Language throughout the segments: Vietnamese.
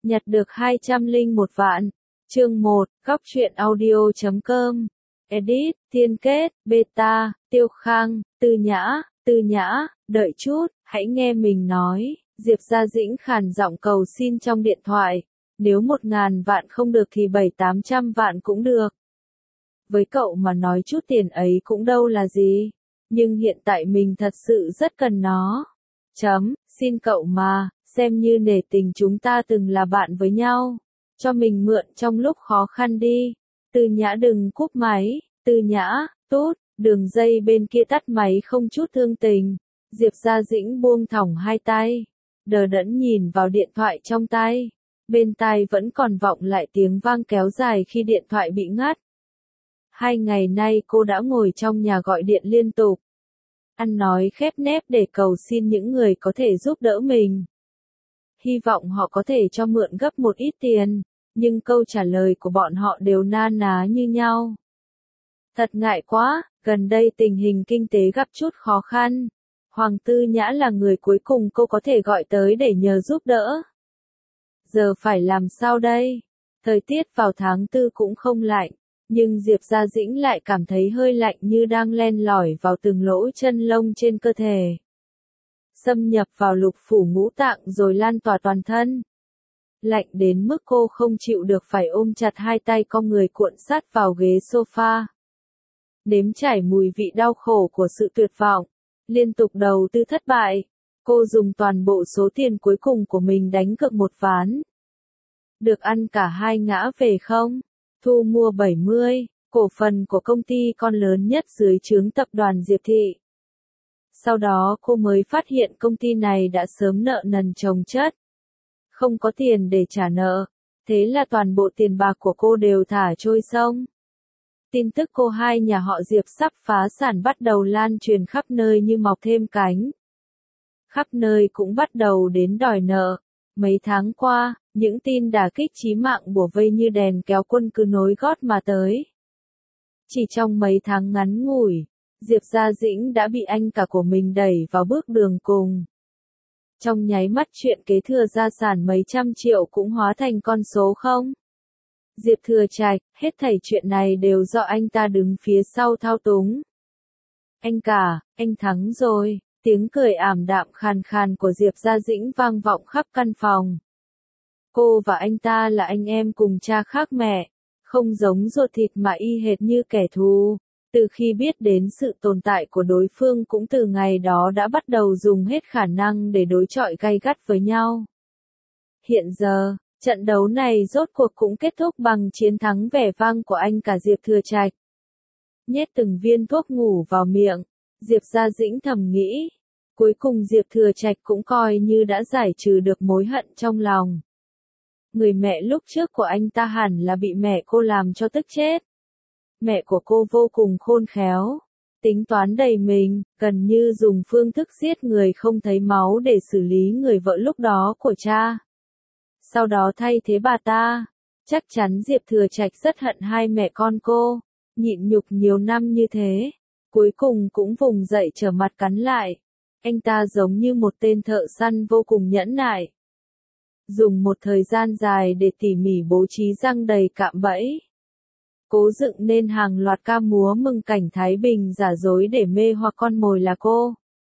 Nhặt được 201 vạn. Chương 1, góc truyện audio.com. Edit, Tiên Kết, Beta, Tiêu Khang, Tư Nhã, đợi chút, hãy nghe mình nói. Diệp Gia Dĩnh khàn giọng cầu xin trong điện thoại. Nếu 1.000 vạn không được thì 700-800 vạn cũng được. Với cậu mà nói chút tiền ấy cũng đâu là gì. Nhưng hiện tại mình thật sự rất cần nó. Xin cậu mà, xem như nể tình chúng ta từng là bạn với nhau. Cho mình mượn trong lúc khó khăn đi. Tư Nhã đừng cúp máy. Tư Nhã, tút, đường dây bên kia tắt máy không chút thương tình. Diệp Gia Dĩnh buông thõng hai tay. Đờ đẫn nhìn vào điện thoại trong tay. Bên tai vẫn còn vọng lại tiếng vang kéo dài khi điện thoại bị ngắt. 2 ngày nay cô đã ngồi trong nhà gọi điện liên tục. Ăn nói khép nép để cầu xin những người có thể giúp đỡ mình. Hy vọng họ có thể cho mượn gấp một ít tiền, nhưng câu trả lời của bọn họ đều na ná như nhau. Thật ngại quá, gần đây tình hình kinh tế gặp chút khó khăn. Hoàng Tư Nhã là người cuối cùng cô có thể gọi tới để nhờ giúp đỡ. Giờ phải làm sao đây? Thời tiết vào tháng 4 cũng không lạnh, nhưng Diệp Gia Dĩnh lại cảm thấy hơi lạnh như đang len lỏi vào từng lỗ chân lông trên cơ thể. Xâm nhập vào lục phủ ngũ tạng rồi lan tỏa toàn thân. Lạnh đến mức cô không chịu được phải ôm chặt hai tay con người cuộn sát vào ghế sofa. Nếm trải mùi vị đau khổ của sự tuyệt vọng, liên tục đầu tư thất bại, cô dùng toàn bộ số tiền cuối cùng của mình đánh cược một ván. Được ăn cả hai ngã về không? Thu mua 70, cổ phần của công ty con lớn nhất dưới trướng tập đoàn Diệp Thị. Sau đó cô mới phát hiện công ty này đã sớm nợ nần chồng chất. Không có tiền để trả nợ, thế là toàn bộ tiền bạc của cô đều thả trôi sông. Tin tức cô hai nhà họ Diệp sắp phá sản bắt đầu lan truyền khắp nơi như mọc thêm cánh. Khắp nơi cũng bắt đầu đến đòi nợ. Mấy tháng qua, những tin đả kích chí mạng bủa vây như đèn kéo quân cứ nối gót mà tới. Chỉ trong mấy tháng ngắn ngủi, Diệp Gia Dĩnh đã bị anh cả của mình đẩy vào bước đường cùng. Trong nháy mắt chuyện kế thừa gia sản mấy trăm triệu cũng hóa thành con số không. Diệp Thừa Trạch, hết thảy chuyện này đều do anh ta đứng phía sau thao túng. Anh cả, anh thắng rồi, tiếng cười ảm đạm khàn khàn của Diệp Gia Dĩnh vang vọng khắp căn phòng. Cô và anh ta là anh em cùng cha khác mẹ, không giống ruột thịt mà y hệt như kẻ thù. Từ khi biết đến sự tồn tại của đối phương cũng từ ngày đó đã bắt đầu dùng hết khả năng để đối chọi gay gắt với nhau. Hiện giờ, trận đấu này rốt cuộc cũng kết thúc bằng chiến thắng vẻ vang của anh cả Diệp Thừa Trạch. Nhét từng viên thuốc ngủ vào miệng, Diệp Gia Dĩnh thầm nghĩ. Cuối cùng Diệp Thừa Trạch cũng coi như đã giải trừ được mối hận trong lòng. Người mẹ lúc trước của anh ta hẳn là bị mẹ cô làm cho tức chết. Mẹ của cô vô cùng khôn khéo, tính toán đầy mình, gần như dùng phương thức giết người không thấy máu để xử lý người vợ lúc đó của cha. Sau đó thay thế bà ta, chắc chắn Diệp Thừa Trạch rất hận hai mẹ con cô, nhịn nhục nhiều năm như thế, cuối cùng cũng vùng dậy trở mặt cắn lại. Anh ta giống như một tên thợ săn vô cùng nhẫn nại. Dùng một thời gian dài để tỉ mỉ bố trí răng đầy cạm bẫy. Cố dựng nên hàng loạt ca múa mừng cảnh Thái Bình giả dối để mê hoặc con mồi là cô.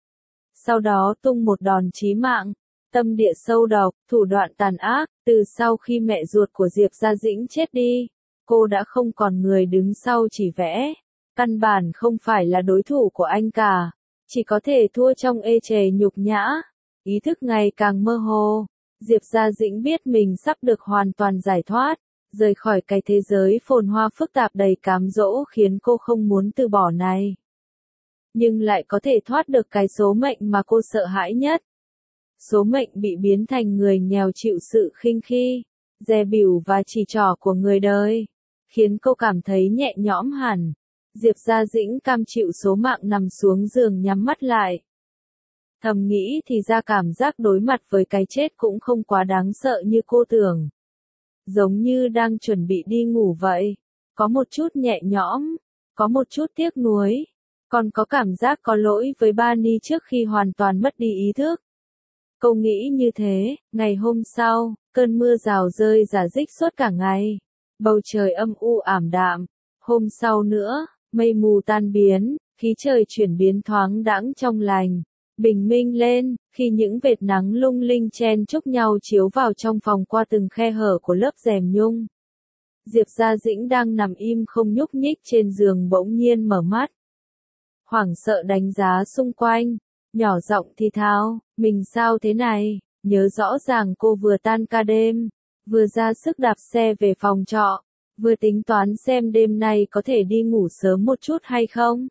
Sau đó tung một đòn chí mạng, tâm địa sâu độc, thủ đoạn tàn ác. Từ sau khi mẹ ruột của Diệp Gia Dĩnh chết đi, cô đã không còn người đứng sau chỉ vẽ. Căn bản không phải là đối thủ của anh cả, chỉ có thể thua trong ê chề nhục nhã. Ý thức ngày càng mơ hồ, Diệp Gia Dĩnh biết mình sắp được hoàn toàn giải thoát, rời khỏi cái thế giới phồn hoa phức tạp đầy cám dỗ khiến cô không muốn từ bỏ này. Nhưng lại có thể thoát được cái số mệnh mà cô sợ hãi nhất. Số mệnh bị biến thành người nghèo chịu sự khinh khi, dè bỉu và chỉ trỏ của người đời, khiến cô cảm thấy nhẹ nhõm hẳn. Diệp Gia Dĩnh cam chịu số mạng nằm xuống giường nhắm mắt lại. Thầm nghĩ thì ra cảm giác đối mặt với cái chết cũng không quá đáng sợ như cô tưởng. Giống như đang chuẩn bị đi ngủ vậy. Có một chút nhẹ nhõm, có một chút tiếc nuối, còn có cảm giác có lỗi với Bani trước khi hoàn toàn mất đi ý thức. Cô nghĩ như thế, ngày hôm sau, cơn mưa rào rơi rả rích suốt cả ngày. Bầu trời âm u ảm đạm. Hôm sau nữa, mây mù tan biến, khí trời chuyển biến thoáng đãng trong lành. Bình minh lên, khi những vệt nắng lung linh chen chúc nhau chiếu vào trong phòng qua từng khe hở của lớp rèm nhung. Diệp Gia Dĩnh đang nằm im không nhúc nhích trên giường bỗng nhiên mở mắt. Hoảng sợ đánh giá xung quanh, nhỏ giọng thì thào, mình sao thế này, nhớ rõ ràng cô vừa tan ca đêm, vừa ra sức đạp xe về phòng trọ, vừa tính toán xem đêm nay có thể đi ngủ sớm một chút hay không.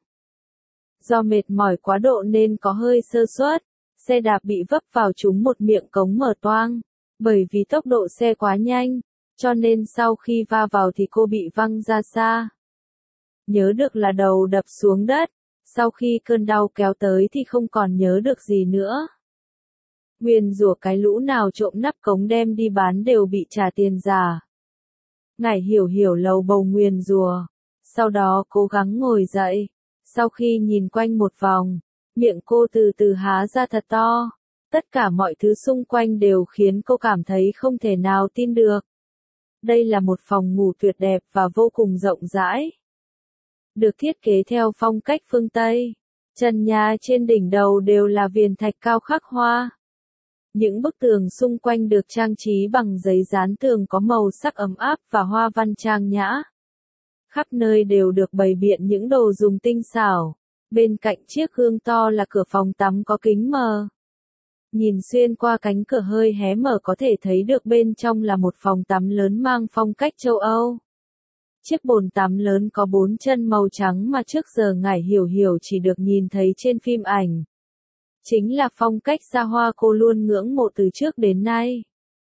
Do mệt mỏi quá độ nên có hơi sơ suất, xe đạp bị vấp vào trúng một miệng cống mở toang, bởi vì tốc độ xe quá nhanh, cho nên sau khi va vào thì cô bị văng ra xa. Nhớ được là đầu đập xuống đất, sau khi cơn đau kéo tới thì không còn nhớ được gì nữa. Nguyền rủa cái lũ nào trộm nắp cống đem đi bán đều bị trả tiền giả. Ngải Hiểu Hiểu lầu bầu nguyền rủa, sau đó cố gắng ngồi dậy, sau khi nhìn quanh một vòng, miệng cô từ từ há ra thật to. Tất cả mọi thứ xung quanh đều khiến cô cảm thấy không thể nào tin được. Đây là một phòng ngủ tuyệt đẹp và vô cùng rộng rãi. Được thiết kế theo phong cách phương Tây. Trần nhà trên đỉnh đầu đều là viền thạch cao khắc hoa. Những bức tường xung quanh được trang trí bằng giấy dán tường có màu sắc ấm áp và hoa văn trang nhã. Khắp nơi đều được bày biện những đồ dùng tinh xảo. Bên cạnh chiếc gương to là cửa phòng tắm có kính mờ. Nhìn xuyên qua cánh cửa hơi hé mở có thể thấy được bên trong là một phòng tắm lớn mang phong cách châu Âu. Chiếc bồn tắm lớn có 4 chân màu trắng mà trước giờ Ngải Hiểu Hiểu chỉ được nhìn thấy trên phim ảnh. Chính là phong cách xa hoa cô luôn ngưỡng mộ từ trước đến nay.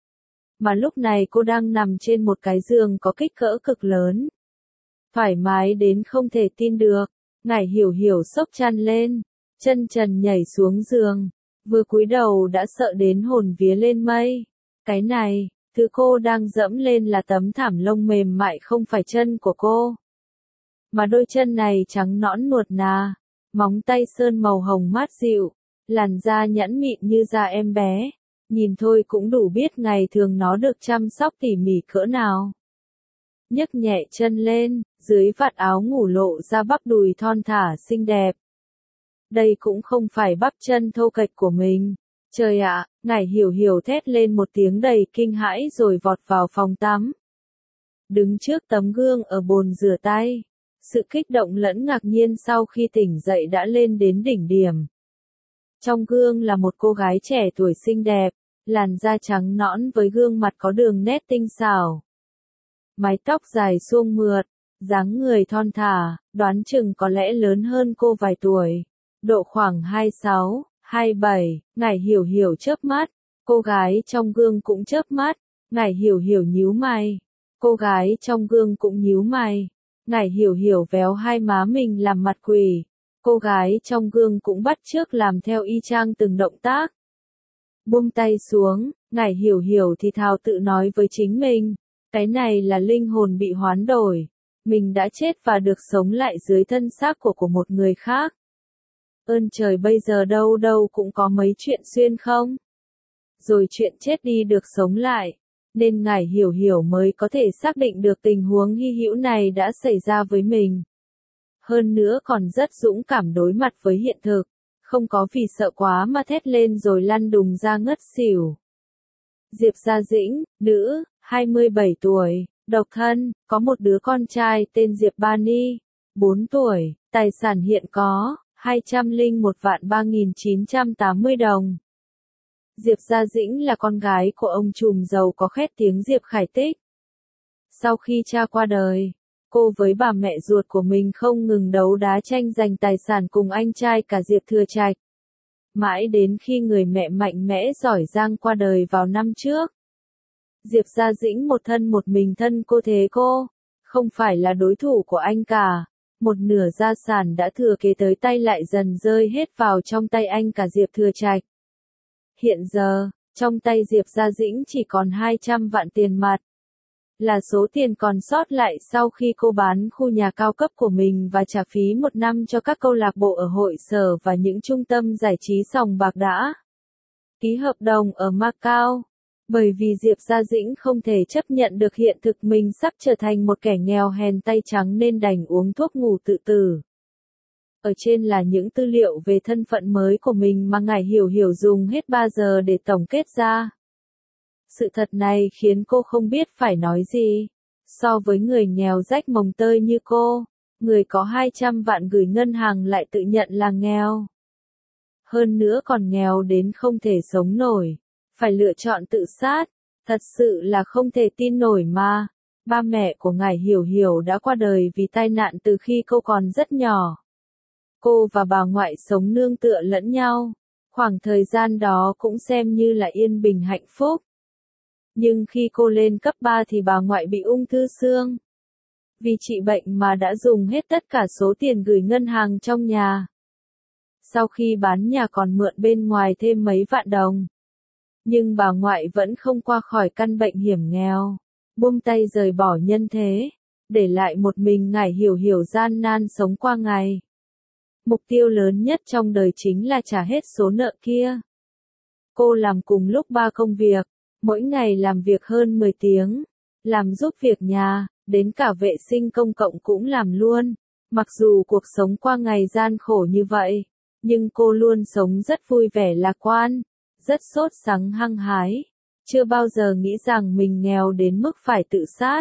Mà lúc này cô đang nằm trên một cái giường có kích cỡ cực lớn. Thoải mái đến không thể tin được. Ngải Hiểu Hiểu xốc chăn lên, chân trần nhảy xuống giường, vừa cúi đầu đã sợ đến hồn vía lên mây. Cái này, thứ cô đang dẫm lên là tấm thảm lông mềm mại không phải chân của cô. Mà đôi chân này trắng nõn nuột nà, móng tay sơn màu hồng mát dịu, làn da nhẵn mịn như da em bé. Nhìn thôi cũng đủ biết ngày thường nó được chăm sóc tỉ mỉ cỡ nào. Nhấc nhẹ chân lên, dưới vạt áo ngủ lộ ra bắp đùi thon thả xinh đẹp. Đây cũng không phải bắp chân thô kệch của mình. Trời ạ, Ngải Hiểu Hiểu thét lên một tiếng đầy kinh hãi rồi vọt vào phòng tắm. Đứng trước tấm gương ở bồn rửa tay, sự kích động lẫn ngạc nhiên sau khi tỉnh dậy đã lên đến đỉnh điểm. Trong gương là một cô gái trẻ tuổi xinh đẹp, làn da trắng nõn với gương mặt có đường nét tinh xảo. Mái tóc dài suông mượt, dáng người thon thả, đoán chừng có lẽ lớn hơn cô vài tuổi. Độ khoảng 26, 27, Ngải Hiểu Hiểu chớp mắt, cô gái trong gương cũng chớp mắt, Ngải Hiểu Hiểu nhíu mày, cô gái trong gương cũng nhíu mày, Ngải Hiểu Hiểu véo hai má mình làm mặt quỷ, cô gái trong gương cũng bắt chước làm theo y chang từng động tác. Buông tay xuống, Ngải Hiểu Hiểu thì thào tự nói với chính mình, cái này là linh hồn bị hoán đổi, mình đã chết và được sống lại dưới thân xác của một người khác. Ơn trời bây giờ đâu đâu cũng có mấy chuyện xuyên không? Rồi chuyện chết đi được sống lại, nên Ngải Hiểu Hiểu mới có thể xác định được tình huống hy hữu này đã xảy ra với mình. Hơn nữa còn rất dũng cảm đối mặt với hiện thực, không có vì sợ quá mà thét lên rồi lăn đùng ra ngất xỉu. Diệp Gia Dĩnh, nữ, 27 tuổi, độc thân, có một đứa con trai tên Diệp Bani, 4 tuổi, tài sản hiện có 201.3980 đồng. Diệp Gia Dĩnh là con gái của ông trùm giàu có khét tiếng Diệp Khải Tích. Sau khi cha qua đời, cô với bà mẹ ruột của mình không ngừng đấu đá tranh giành tài sản cùng anh trai cả Diệp Thừa Trạch. Mãi đến khi người mẹ mạnh mẽ giỏi giang qua đời vào năm trước. Diệp Gia Dĩnh một thân một mình thân cô thế cô, không phải là đối thủ của anh cả. Một nửa gia sản đã thừa kế tới tay lại dần rơi hết vào trong tay anh cả Diệp Thừa Trạch. Hiện giờ, trong tay Diệp Gia Dĩnh chỉ còn 200 vạn tiền mặt. Là số tiền còn sót lại sau khi cô bán khu nhà cao cấp của mình và trả phí một năm cho các câu lạc bộ ở hội sở và những trung tâm giải trí sòng bạc đã. ký hợp đồng ở Macau. Bởi vì Diệp Gia Dĩnh không thể chấp nhận được hiện thực mình sắp trở thành một kẻ nghèo hèn tay trắng nên đành uống thuốc ngủ tự tử. Ở trên là những tư liệu về thân phận mới của mình mà ngài Hiểu Hiểu dùng hết 3 giờ để tổng kết ra. Sự thật này khiến cô không biết phải nói gì. So với người nghèo rách mồng tơi như cô, người có 200 vạn gửi ngân hàng lại tự nhận là nghèo. Hơn nữa còn nghèo đến không thể sống nổi, phải lựa chọn tự sát, thật sự là không thể tin nổi mà. Ba mẹ của ngài Hiểu Hiểu đã qua đời vì tai nạn từ khi cô còn rất nhỏ. Cô và bà ngoại sống nương tựa lẫn nhau, khoảng thời gian đó cũng xem như là yên bình hạnh phúc. Nhưng khi cô lên cấp 3 thì bà ngoại bị ung thư xương. Vì trị bệnh mà đã dùng hết tất cả số tiền gửi ngân hàng trong nhà. Sau khi bán nhà còn mượn bên ngoài thêm mấy vạn đồng. Nhưng bà ngoại vẫn không qua khỏi căn bệnh hiểm nghèo, buông tay rời bỏ nhân thế, để lại một mình ngài Hiểu Hiểu gian nan sống qua ngày. Mục tiêu lớn nhất trong đời chính là trả hết số nợ kia. Cô làm cùng lúc 3 công việc, mỗi ngày làm việc hơn 10 tiếng, làm giúp việc nhà, đến cả vệ sinh công cộng cũng làm luôn. Mặc dù cuộc sống qua ngày gian khổ như vậy, nhưng cô luôn sống rất vui vẻ lạc quan, rất sốt sắng hăng hái, chưa bao giờ nghĩ rằng mình nghèo đến mức phải tự sát.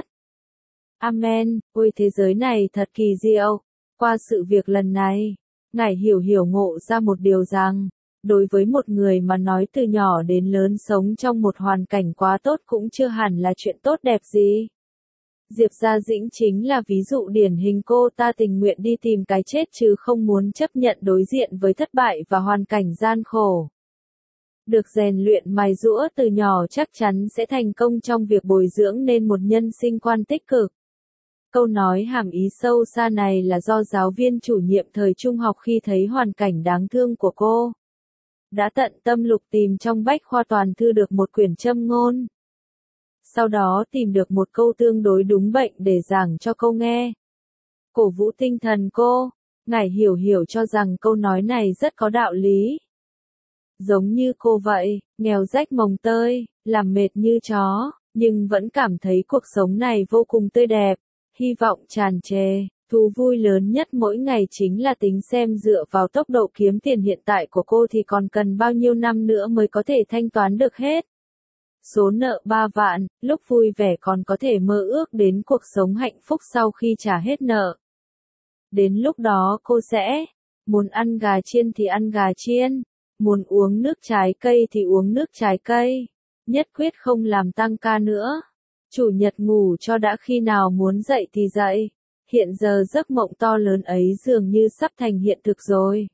Amen, ôi thế giới này thật kỳ diệu. Qua sự việc lần này, ngài Hiểu Hiểu ngộ ra một điều rằng, đối với một người mà nói từ nhỏ đến lớn sống trong một hoàn cảnh quá tốt cũng chưa hẳn là chuyện tốt đẹp gì. Diệp Gia Dĩnh chính là ví dụ điển hình, cô ta tình nguyện đi tìm cái chết chứ không muốn chấp nhận đối diện với thất bại và hoàn cảnh gian khổ. Được rèn luyện mài giũa từ nhỏ chắc chắn sẽ thành công trong việc bồi dưỡng nên một nhân sinh quan tích cực. Câu nói hàm ý sâu xa này là do giáo viên chủ nhiệm thời trung học khi thấy hoàn cảnh đáng thương của cô, đã tận tâm lục tìm trong bách khoa toàn thư được một quyển châm ngôn. Sau đó tìm được một câu tương đối đúng bệnh để giảng cho cô nghe. Cổ vũ tinh thần cô, ngài Hiểu Hiểu cho rằng câu nói này rất có đạo lý. Giống như cô vậy, nghèo rách mồng tơi, làm mệt như chó, nhưng vẫn cảm thấy cuộc sống này vô cùng tươi đẹp, hy vọng tràn trề. Thú vui lớn nhất mỗi ngày chính là tính xem dựa vào tốc độ kiếm tiền hiện tại của cô thì còn cần bao nhiêu năm nữa mới có thể thanh toán được hết. Số nợ 3 vạn, lúc vui vẻ còn có thể mơ ước đến cuộc sống hạnh phúc sau khi trả hết nợ. Đến lúc đó cô sẽ, muốn ăn gà chiên thì ăn gà chiên, muốn uống nước trái cây thì uống nước trái cây, nhất quyết không làm tăng ca nữa. Chủ nhật ngủ cho đã, khi nào muốn dậy thì dậy. Hiện giờ giấc mộng to lớn ấy dường như sắp thành hiện thực rồi.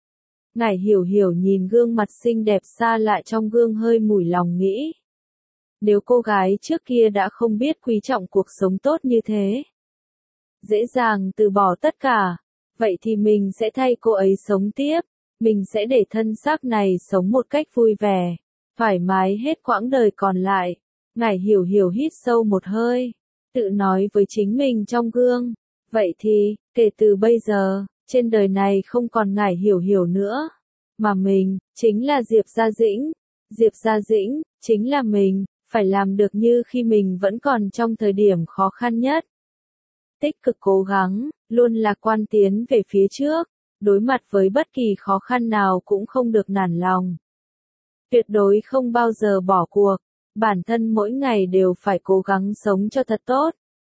Ngài Hiểu Hiểu nhìn gương mặt xinh đẹp xa lạ trong gương hơi mủi lòng nghĩ. Nếu cô gái trước kia đã không biết quý trọng cuộc sống tốt như thế, dễ dàng từ bỏ tất cả, vậy thì mình sẽ thay cô ấy sống tiếp, mình sẽ để thân xác này sống một cách vui vẻ, thoải mái hết quãng đời còn lại. Ngài Hiểu Hiểu hít sâu một hơi, tự nói với chính mình trong gương. Vậy thì, kể từ bây giờ, trên đời này không còn ngài Hiểu Hiểu nữa, mà mình, chính là Diệp Gia Dĩnh. Diệp Gia Dĩnh, chính là mình, phải làm được như khi mình vẫn còn trong thời điểm khó khăn nhất. Tích cực cố gắng, luôn lạc quan tiến về phía trước, đối mặt với bất kỳ khó khăn nào cũng không được nản lòng. Tuyệt đối không bao giờ bỏ cuộc, bản thân mỗi ngày đều phải cố gắng sống cho thật tốt.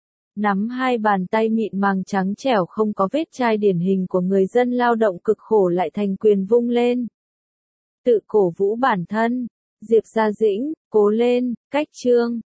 Nắm hai bàn tay mịn màng trắng trẻo không có vết chai điển hình của người dân lao động cực khổ lại thành quyền vung lên. Tự cổ vũ bản thân, Diệp Gia Dĩnh, cố lên, cách chương.